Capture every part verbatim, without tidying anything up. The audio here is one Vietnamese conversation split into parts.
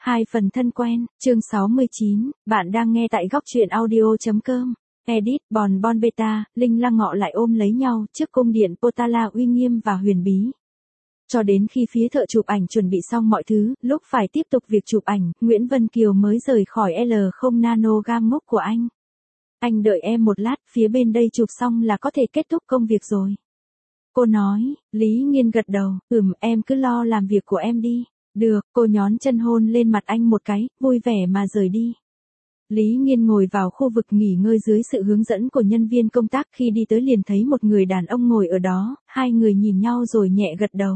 Hai phần thân quen, chương sáu mươi chín, bạn đang nghe tại góc truyện audio.com. Edit, Bòn Bon Beta, Linh Lăng Ngọ lại ôm lấy nhau trước cung điện Potala uy nghiêm và huyền bí. Cho đến khi phía thợ chụp ảnh chuẩn bị xong mọi thứ, lúc phải tiếp tục việc chụp ảnh, Nguyễn Vân Kiều mới rời khỏi L không nanogram ngốc của anh. Anh đợi em một lát, phía bên đây chụp xong là có thể kết thúc công việc rồi. Cô nói. Lý Nghiên gật đầu, ừm, em cứ lo làm việc của em đi. Được, cô nhón chân hôn lên mặt anh một cái, vui vẻ mà rời đi. Lý Nghiên ngồi vào khu vực nghỉ ngơi dưới sự hướng dẫn của nhân viên công tác, khi đi tới liền thấy một người đàn ông ngồi ở đó, hai người nhìn nhau rồi nhẹ gật đầu.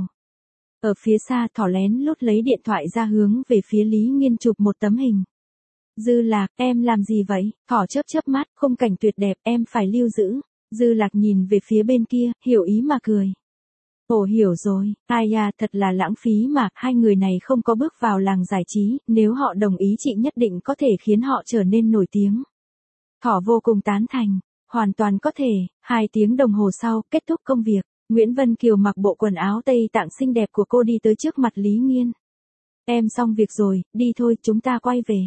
Ở phía xa thỏ lén lút lấy điện thoại ra hướng về phía Lý Nghiên chụp một tấm hình. Dư Lạc, em làm gì vậy? Thỏ chớp chớp mắt, khung cảnh tuyệt đẹp, em phải lưu giữ. Dư Lạc nhìn về phía bên kia, hiểu ý mà cười. Ồ, hiểu rồi, ai à, thật là lãng phí mà, hai người này không có bước vào làng giải trí, nếu họ đồng ý chị nhất định có thể khiến họ trở nên nổi tiếng. Thỏ vô cùng tán thành, hoàn toàn có thể. Hai tiếng đồng hồ sau, kết thúc công việc, Nguyễn Vân Kiều mặc bộ quần áo Tây Tạng xinh đẹp của cô đi tới trước mặt Lý Nghiên. Em xong việc rồi, đi thôi, chúng ta quay về.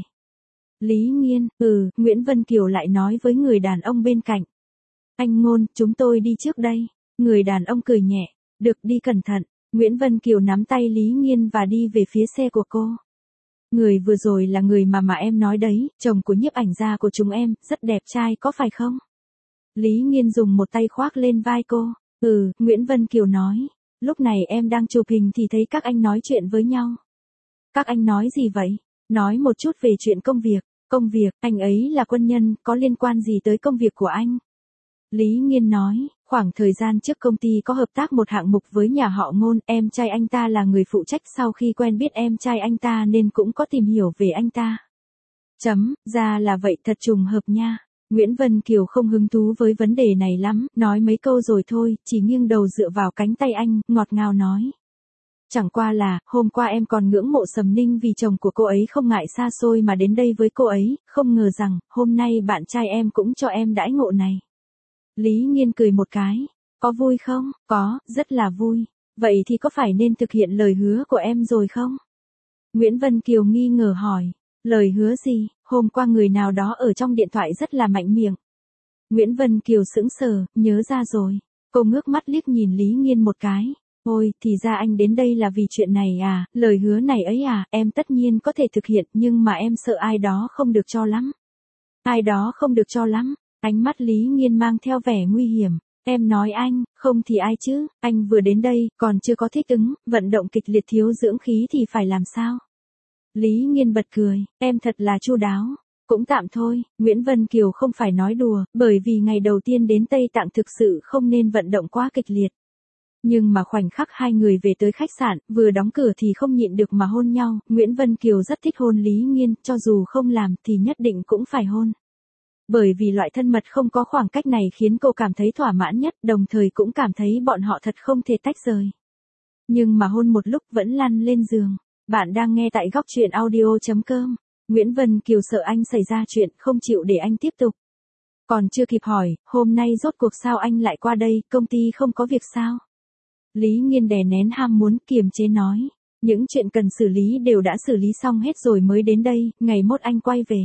Lý Nghiên, ừ, Nguyễn Vân Kiều lại nói với người đàn ông bên cạnh. Anh Ngôn, chúng tôi đi trước đây. Người đàn ông cười nhẹ. Được, đi cẩn thận. Nguyễn Vân Kiều nắm tay Lý Nghiên và đi về phía xe của cô. Người vừa rồi là người mà mà em nói đấy, chồng của nhiếp ảnh gia của chúng em, rất đẹp trai có phải không? Lý Nghiên dùng một tay khoác lên vai cô. Ừ, Nguyễn Vân Kiều nói. Lúc này em đang chụp hình thì thấy các anh nói chuyện với nhau. Các anh nói gì vậy? Nói một chút về chuyện công việc. Công việc, anh ấy là quân nhân, có liên quan gì tới công việc của anh? Lý Nghiên nói, khoảng thời gian trước công ty có hợp tác một hạng mục với nhà họ Ngôn, em trai anh ta là người phụ trách, sau khi quen biết em trai anh ta nên cũng có tìm hiểu về anh ta. Chấm, ra là vậy, thật trùng hợp nha. Nguyễn Vân Kiều không hứng thú với vấn đề này lắm, nói mấy câu rồi thôi, chỉ nghiêng đầu dựa vào cánh tay anh, ngọt ngào nói. Chẳng qua là, hôm qua em còn ngưỡng mộ Sầm Ninh vì chồng của cô ấy không ngại xa xôi mà đến đây với cô ấy, không ngờ rằng, hôm nay bạn trai em cũng cho em đãi ngộ này. Lý Nghiên cười một cái. Có vui không? Có, rất là vui. Vậy thì có phải nên thực hiện lời hứa của em rồi không? Nguyễn Vân Kiều nghi ngờ hỏi. Lời hứa gì? Hôm qua người nào đó ở trong điện thoại rất là mạnh miệng. Nguyễn Vân Kiều sững sờ, nhớ ra rồi. Cô ngước mắt liếc nhìn Lý Nghiên một cái. Ôi, thì ra anh đến đây là vì chuyện này à, lời hứa này ấy à, em tất nhiên có thể thực hiện nhưng mà em sợ ai đó không được cho lắm. Ai đó không được cho lắm. Ánh mắt Lý Nghiên mang theo vẻ nguy hiểm. Em nói anh, không thì ai chứ, anh vừa đến đây, còn chưa có thích ứng, vận động kịch liệt thiếu dưỡng khí thì phải làm sao? Lý Nghiên bật cười, em thật là chu đáo. Cũng tạm thôi, Nguyễn Vân Kiều không phải nói đùa, bởi vì ngày đầu tiên đến Tây Tạng thực sự không nên vận động quá kịch liệt. Nhưng mà khoảnh khắc hai người về tới khách sạn, vừa đóng cửa thì không nhịn được mà hôn nhau, Nguyễn Vân Kiều rất thích hôn Lý Nghiên, cho dù không làm thì nhất định cũng phải hôn. Bởi vì loại thân mật không có khoảng cách này khiến cô cảm thấy thỏa mãn nhất, đồng thời cũng cảm thấy bọn họ thật không thể tách rời. Nhưng mà hôn một lúc vẫn lăn lên giường. Bạn đang nghe tại góc truyện audio.com. Nguyễn Vân Kiều sợ anh xảy ra chuyện, không chịu để anh tiếp tục. Còn chưa kịp hỏi, hôm nay rốt cuộc sao anh lại qua đây, công ty không có việc sao? Lý Nghiên đè nén ham muốn, kiềm chế nói. Những chuyện cần xử lý đều đã xử lý xong hết rồi mới đến đây, ngày mốt anh quay về.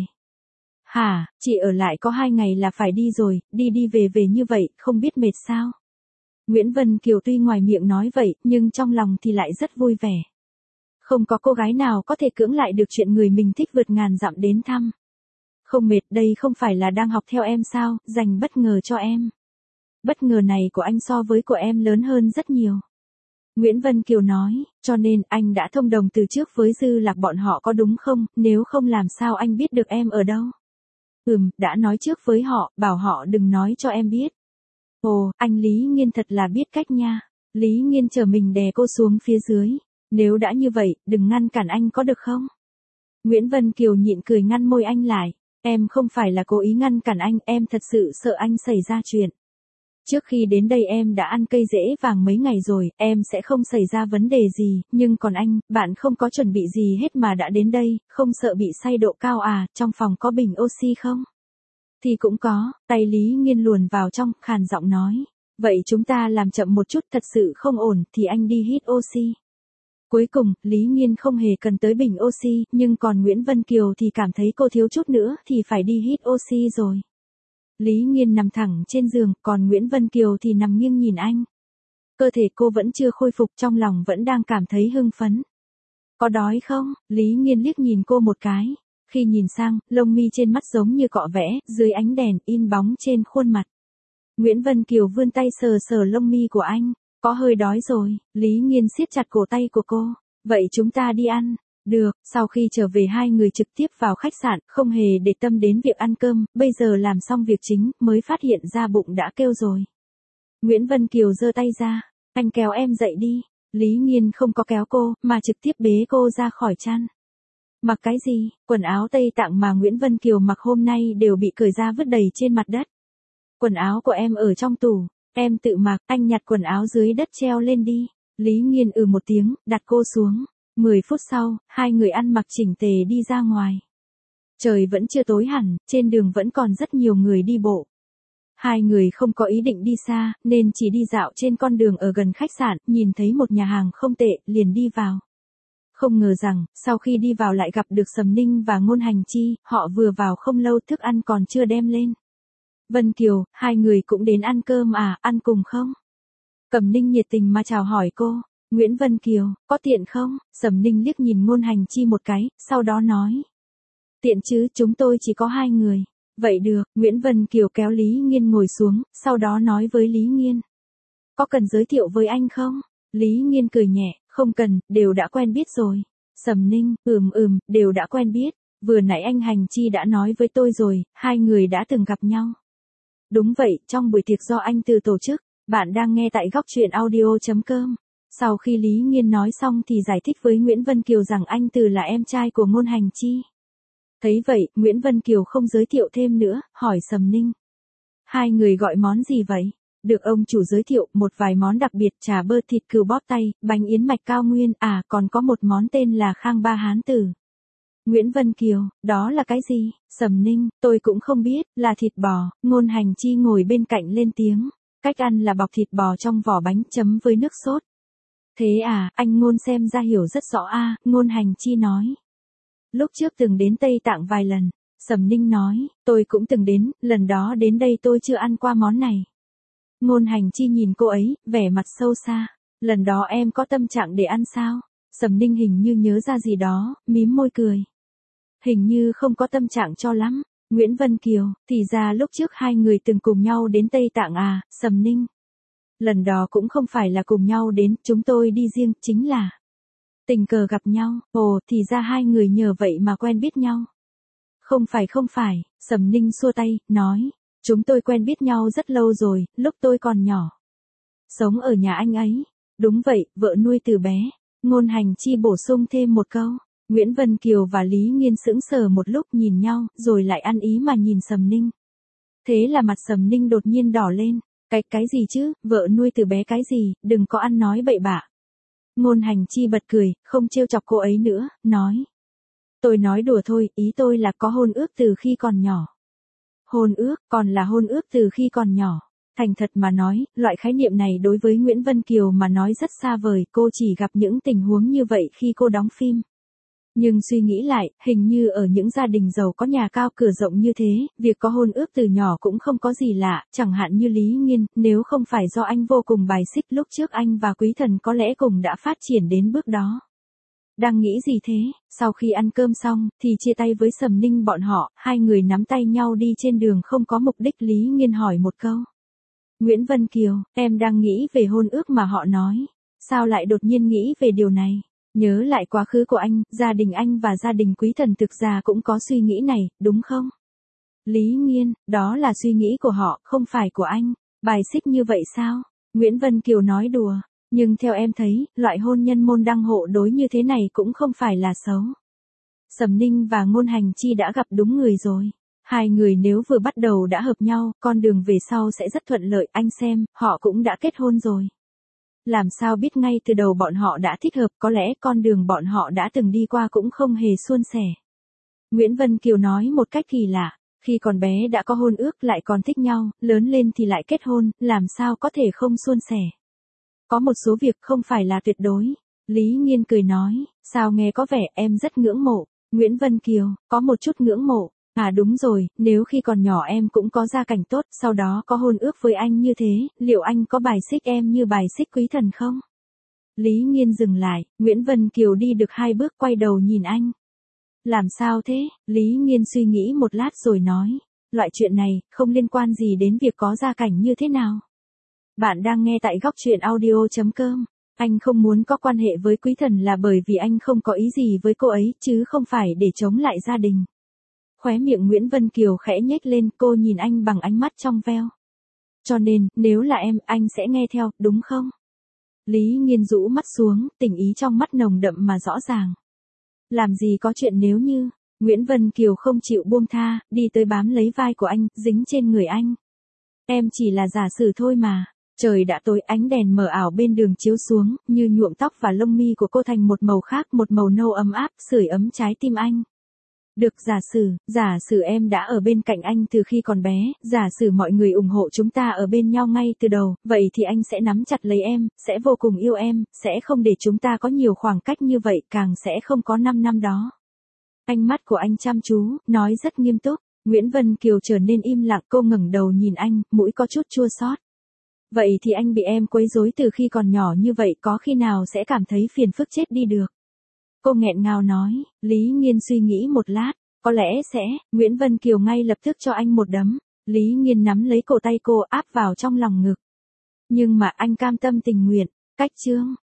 Hả, chị ở lại có hai ngày là phải đi rồi, đi đi về về như vậy, không biết mệt sao? Nguyễn Vân Kiều tuy ngoài miệng nói vậy, nhưng trong lòng thì lại rất vui vẻ. Không có cô gái nào có thể cưỡng lại được chuyện người mình thích vượt ngàn dặm đến thăm. Không mệt, đây không phải là đang học theo em sao, dành bất ngờ cho em. Bất ngờ này của anh so với của em lớn hơn rất nhiều. Nguyễn Vân Kiều nói, cho nên anh đã thông đồng từ trước với Dư Lạc bọn họ có đúng không, nếu không làm sao anh biết được em ở đâu? Ừm, đã nói trước với họ, bảo họ đừng nói cho em biết. Ồ, anh Lý Nghiên thật là biết cách nha. Lý Nghiên chờ mình đè cô xuống phía dưới. Nếu đã như vậy, đừng ngăn cản anh có được không? Nguyễn Vân Kiều nhịn cười ngăn môi anh lại. Em không phải là cố ý ngăn cản anh, em thật sự sợ anh xảy ra chuyện. Trước khi đến đây em đã ăn cây rễ vàng mấy ngày rồi, em sẽ không xảy ra vấn đề gì, nhưng còn anh, bạn không có chuẩn bị gì hết mà đã đến đây, không sợ bị say độ cao à, trong phòng có bình oxy không? Thì cũng có, tay Lý Nghiên luồn vào trong, khàn giọng nói. Vậy chúng ta làm chậm một chút, thật sự không ổn, thì anh đi hít oxy. Cuối cùng, Lý Nghiên không hề cần tới bình oxy, nhưng còn Nguyễn Vân Kiều thì cảm thấy cô thiếu chút nữa thì phải đi hít oxy rồi. Lý Nghiên nằm thẳng trên giường, còn Nguyễn Vân Kiều thì nằm nghiêng nhìn anh. Cơ thể cô vẫn chưa khôi phục, trong lòng vẫn đang cảm thấy hưng phấn. Có đói không? Lý Nghiên liếc nhìn cô một cái. Khi nhìn sang, lông mi trên mắt giống như cọ vẽ, dưới ánh đèn, in bóng trên khuôn mặt. Nguyễn Vân Kiều vươn tay sờ sờ lông mi của anh. Có hơi đói rồi, Lý Nghiên siết chặt cổ tay của cô. Vậy chúng ta đi ăn. Được, sau khi trở về hai người trực tiếp vào khách sạn, không hề để tâm đến việc ăn cơm, bây giờ làm xong việc chính, mới phát hiện ra bụng đã kêu rồi. Nguyễn Vân Kiều giơ tay ra, anh kéo em dậy đi. Lý Nghiên không có kéo cô, mà trực tiếp bế cô ra khỏi chăn. Mặc cái gì? Quần áo Tây Tạng mà Nguyễn Vân Kiều mặc hôm nay đều bị cởi ra vứt đầy trên mặt đất. Quần áo của em ở trong tủ, em tự mặc, anh nhặt quần áo dưới đất treo lên đi. Lý Nghiên ừ một tiếng, đặt cô xuống. Mười phút sau, hai người ăn mặc chỉnh tề đi ra ngoài. Trời vẫn chưa tối hẳn, trên đường vẫn còn rất nhiều người đi bộ. Hai người không có ý định đi xa, nên chỉ đi dạo trên con đường ở gần khách sạn, nhìn thấy một nhà hàng không tệ, liền đi vào. Không ngờ rằng, sau khi đi vào lại gặp được Sầm Ninh và Ngôn Hành Chi, họ vừa vào không lâu thức ăn còn chưa đem lên. Vân Kiều, hai người cũng đến ăn cơm à, ăn cùng không? Cẩm Ninh nhiệt tình mà chào hỏi cô. Nguyễn Vân Kiều, có tiện không? Sầm Ninh liếc nhìn Ngôn Hành Chi một cái, sau đó nói. Tiện chứ, chúng tôi chỉ có hai người. Vậy được, Nguyễn Vân Kiều kéo Lý Nghiên ngồi xuống, sau đó nói với Lý Nghiên. Có cần giới thiệu với anh không? Lý Nghiên cười nhẹ, không cần, đều đã quen biết rồi. Sầm Ninh, ừm ừm, đều đã quen biết. Vừa nãy anh Hành Chi đã nói với tôi rồi, hai người đã từng gặp nhau. Đúng vậy, trong buổi tiệc do anh Từ tổ chức, bạn đang nghe tại góc truyện audio chấm com. Sau khi Lý Nghiên nói xong thì giải thích với Nguyễn Vân Kiều rằng anh Từ là em trai của Ngôn Hành Chi. Thấy vậy, Nguyễn Vân Kiều không giới thiệu thêm nữa, hỏi Sầm Ninh. Hai người gọi món gì vậy? Được ông chủ giới thiệu, một vài món đặc biệt, chả bơ thịt cừu bóp tay, bánh yến mạch cao nguyên, à còn có một món tên là Khang Ba Hán Tử. Nguyễn Vân Kiều, đó là cái gì? Sầm Ninh, tôi cũng không biết, là thịt bò. Ngôn Hành Chi ngồi bên cạnh lên tiếng. Cách ăn là bọc thịt bò trong vỏ bánh chấm với nước sốt. Thế à, anh Ngôn xem ra hiểu rất rõ a, à, Ngôn Hành Chi nói. Lúc trước từng đến Tây Tạng vài lần, Sầm Ninh nói, tôi cũng từng đến, lần đó đến đây tôi chưa ăn qua món này. Ngôn Hành Chi nhìn cô ấy, vẻ mặt sâu xa. Lần đó em có tâm trạng để ăn sao? Sầm Ninh hình như nhớ ra gì đó, mím môi cười. Hình như không có tâm trạng cho lắm. Nguyễn Vân Kiều, thì ra lúc trước hai người từng cùng nhau đến Tây Tạng à, Sầm Ninh. Lần đó cũng không phải là cùng nhau đến, chúng tôi đi riêng, chính là tình cờ gặp nhau. Ồ, thì ra hai người nhờ vậy mà quen biết nhau. Không phải không phải, Sầm Ninh xua tay, nói. Chúng tôi quen biết nhau rất lâu rồi, lúc tôi còn nhỏ. Sống ở nhà anh ấy. Đúng vậy, vợ nuôi từ bé. Ngôn Hành Chi bổ sung thêm một câu. Nguyễn Vân Kiều và Lý Nghiên sững sờ một lúc nhìn nhau, rồi lại ăn ý mà nhìn Sầm Ninh. Thế là mặt Sầm Ninh đột nhiên đỏ lên. Cái, cái gì chứ, vợ nuôi từ bé cái gì, đừng có ăn nói bậy bạ. Ngôn Hành Chi bật cười, không trêu chọc cô ấy nữa, nói. Tôi nói đùa thôi, ý tôi là có hôn ước từ khi còn nhỏ. Hôn ước, còn là hôn ước từ khi còn nhỏ. Thành thật mà nói, loại khái niệm này đối với Nguyễn Vân Kiều mà nói rất xa vời, cô chỉ gặp những tình huống như vậy khi cô đóng phim. Nhưng suy nghĩ lại, hình như ở những gia đình giàu có nhà cao cửa rộng như thế, việc có hôn ước từ nhỏ cũng không có gì lạ, chẳng hạn như Lý Nghiên, nếu không phải do anh vô cùng bài xích lúc trước anh và Quý Thần có lẽ cùng đã phát triển đến bước đó. Đang nghĩ gì thế? Sau khi ăn cơm xong, thì chia tay với Sầm Ninh bọn họ, hai người nắm tay nhau đi trên đường không có mục đích. Lý Nghiên hỏi một câu. Nguyễn Vân Kiều, em đang nghĩ về hôn ước mà họ nói. Sao lại đột nhiên nghĩ về điều này? Nhớ lại quá khứ của anh, gia đình anh và gia đình Quý Thần thực ra cũng có suy nghĩ này, đúng không? Lý Nghiên, đó là suy nghĩ của họ, không phải của anh. Bài xích như vậy sao? Nguyễn Vân Kiều nói đùa. Nhưng theo em thấy, loại hôn nhân môn đăng hộ đối như thế này cũng không phải là xấu. Sầm Ninh và Ngôn Hành Chi đã gặp đúng người rồi. Hai người nếu vừa bắt đầu đã hợp nhau, con đường về sau sẽ rất thuận lợi, anh xem, họ cũng đã kết hôn rồi. Làm sao biết ngay từ đầu bọn họ đã thích hợp, có lẽ con đường bọn họ đã từng đi qua cũng không hề suôn sẻ. Nguyễn Vân Kiều nói một cách kỳ lạ, khi còn bé đã có hôn ước lại còn thích nhau, lớn lên thì lại kết hôn, làm sao có thể không suôn sẻ. Có một số việc không phải là tuyệt đối. Lý Nghiên cười nói, sao nghe có vẻ em rất ngưỡng mộ. Nguyễn Vân Kiều, có một chút ngưỡng mộ. À đúng rồi, nếu khi còn nhỏ em cũng có gia cảnh tốt, sau đó có hôn ước với anh như thế, liệu anh có bài xích em như bài xích Quý Thần không? Lý Nghiên dừng lại, Nguyễn Vân Kiều đi được hai bước quay đầu nhìn anh. Làm sao thế? Lý Nghiên suy nghĩ một lát rồi nói, loại chuyện này, không liên quan gì đến việc có gia cảnh như thế nào. Bạn đang nghe tại góc truyện audio.com. Anh không muốn có quan hệ với Quý Thần là bởi vì anh không có ý gì với cô ấy, chứ không phải để chống lại gia đình. Khóe miệng Nguyễn Vân Kiều khẽ nhếch lên, cô nhìn anh bằng ánh mắt trong veo. Cho nên, nếu là em, anh sẽ nghe theo, đúng không? Lý Nghiên rũ mắt xuống, tình ý trong mắt nồng đậm mà rõ ràng. Làm gì có chuyện nếu như, Nguyễn Vân Kiều không chịu buông tha, đi tới bám lấy vai của anh, dính trên người anh. Em chỉ là giả sử thôi mà. Trời đã tối, ánh đèn mờ ảo bên đường chiếu xuống, như nhuộm tóc và lông mi của cô thành một màu khác, một màu nâu ấm áp, sưởi ấm trái tim anh. Được, giả sử, giả sử em đã ở bên cạnh anh từ khi còn bé, giả sử mọi người ủng hộ chúng ta ở bên nhau ngay từ đầu, vậy thì anh sẽ nắm chặt lấy em, sẽ vô cùng yêu em, sẽ không để chúng ta có nhiều khoảng cách như vậy, càng sẽ không có năm năm đó. Ánh mắt của anh chăm chú, nói rất nghiêm túc. Nguyễn Vân Kiều trở nên im lặng, cô ngẩng đầu nhìn anh, mũi có chút chua xót. Vậy thì anh bị em quấy rối từ khi còn nhỏ như vậy, có khi nào sẽ cảm thấy phiền phức chết đi được? Cô nghẹn ngào nói. Lý Nghiên suy nghĩ một lát, có lẽ sẽ. Nguyễn Vân Kiều ngay lập tức cho anh một đấm. Lý Nghiên nắm lấy cổ tay cô, áp vào trong lòng ngực. Nhưng mà anh cam tâm tình nguyện. Cách chương.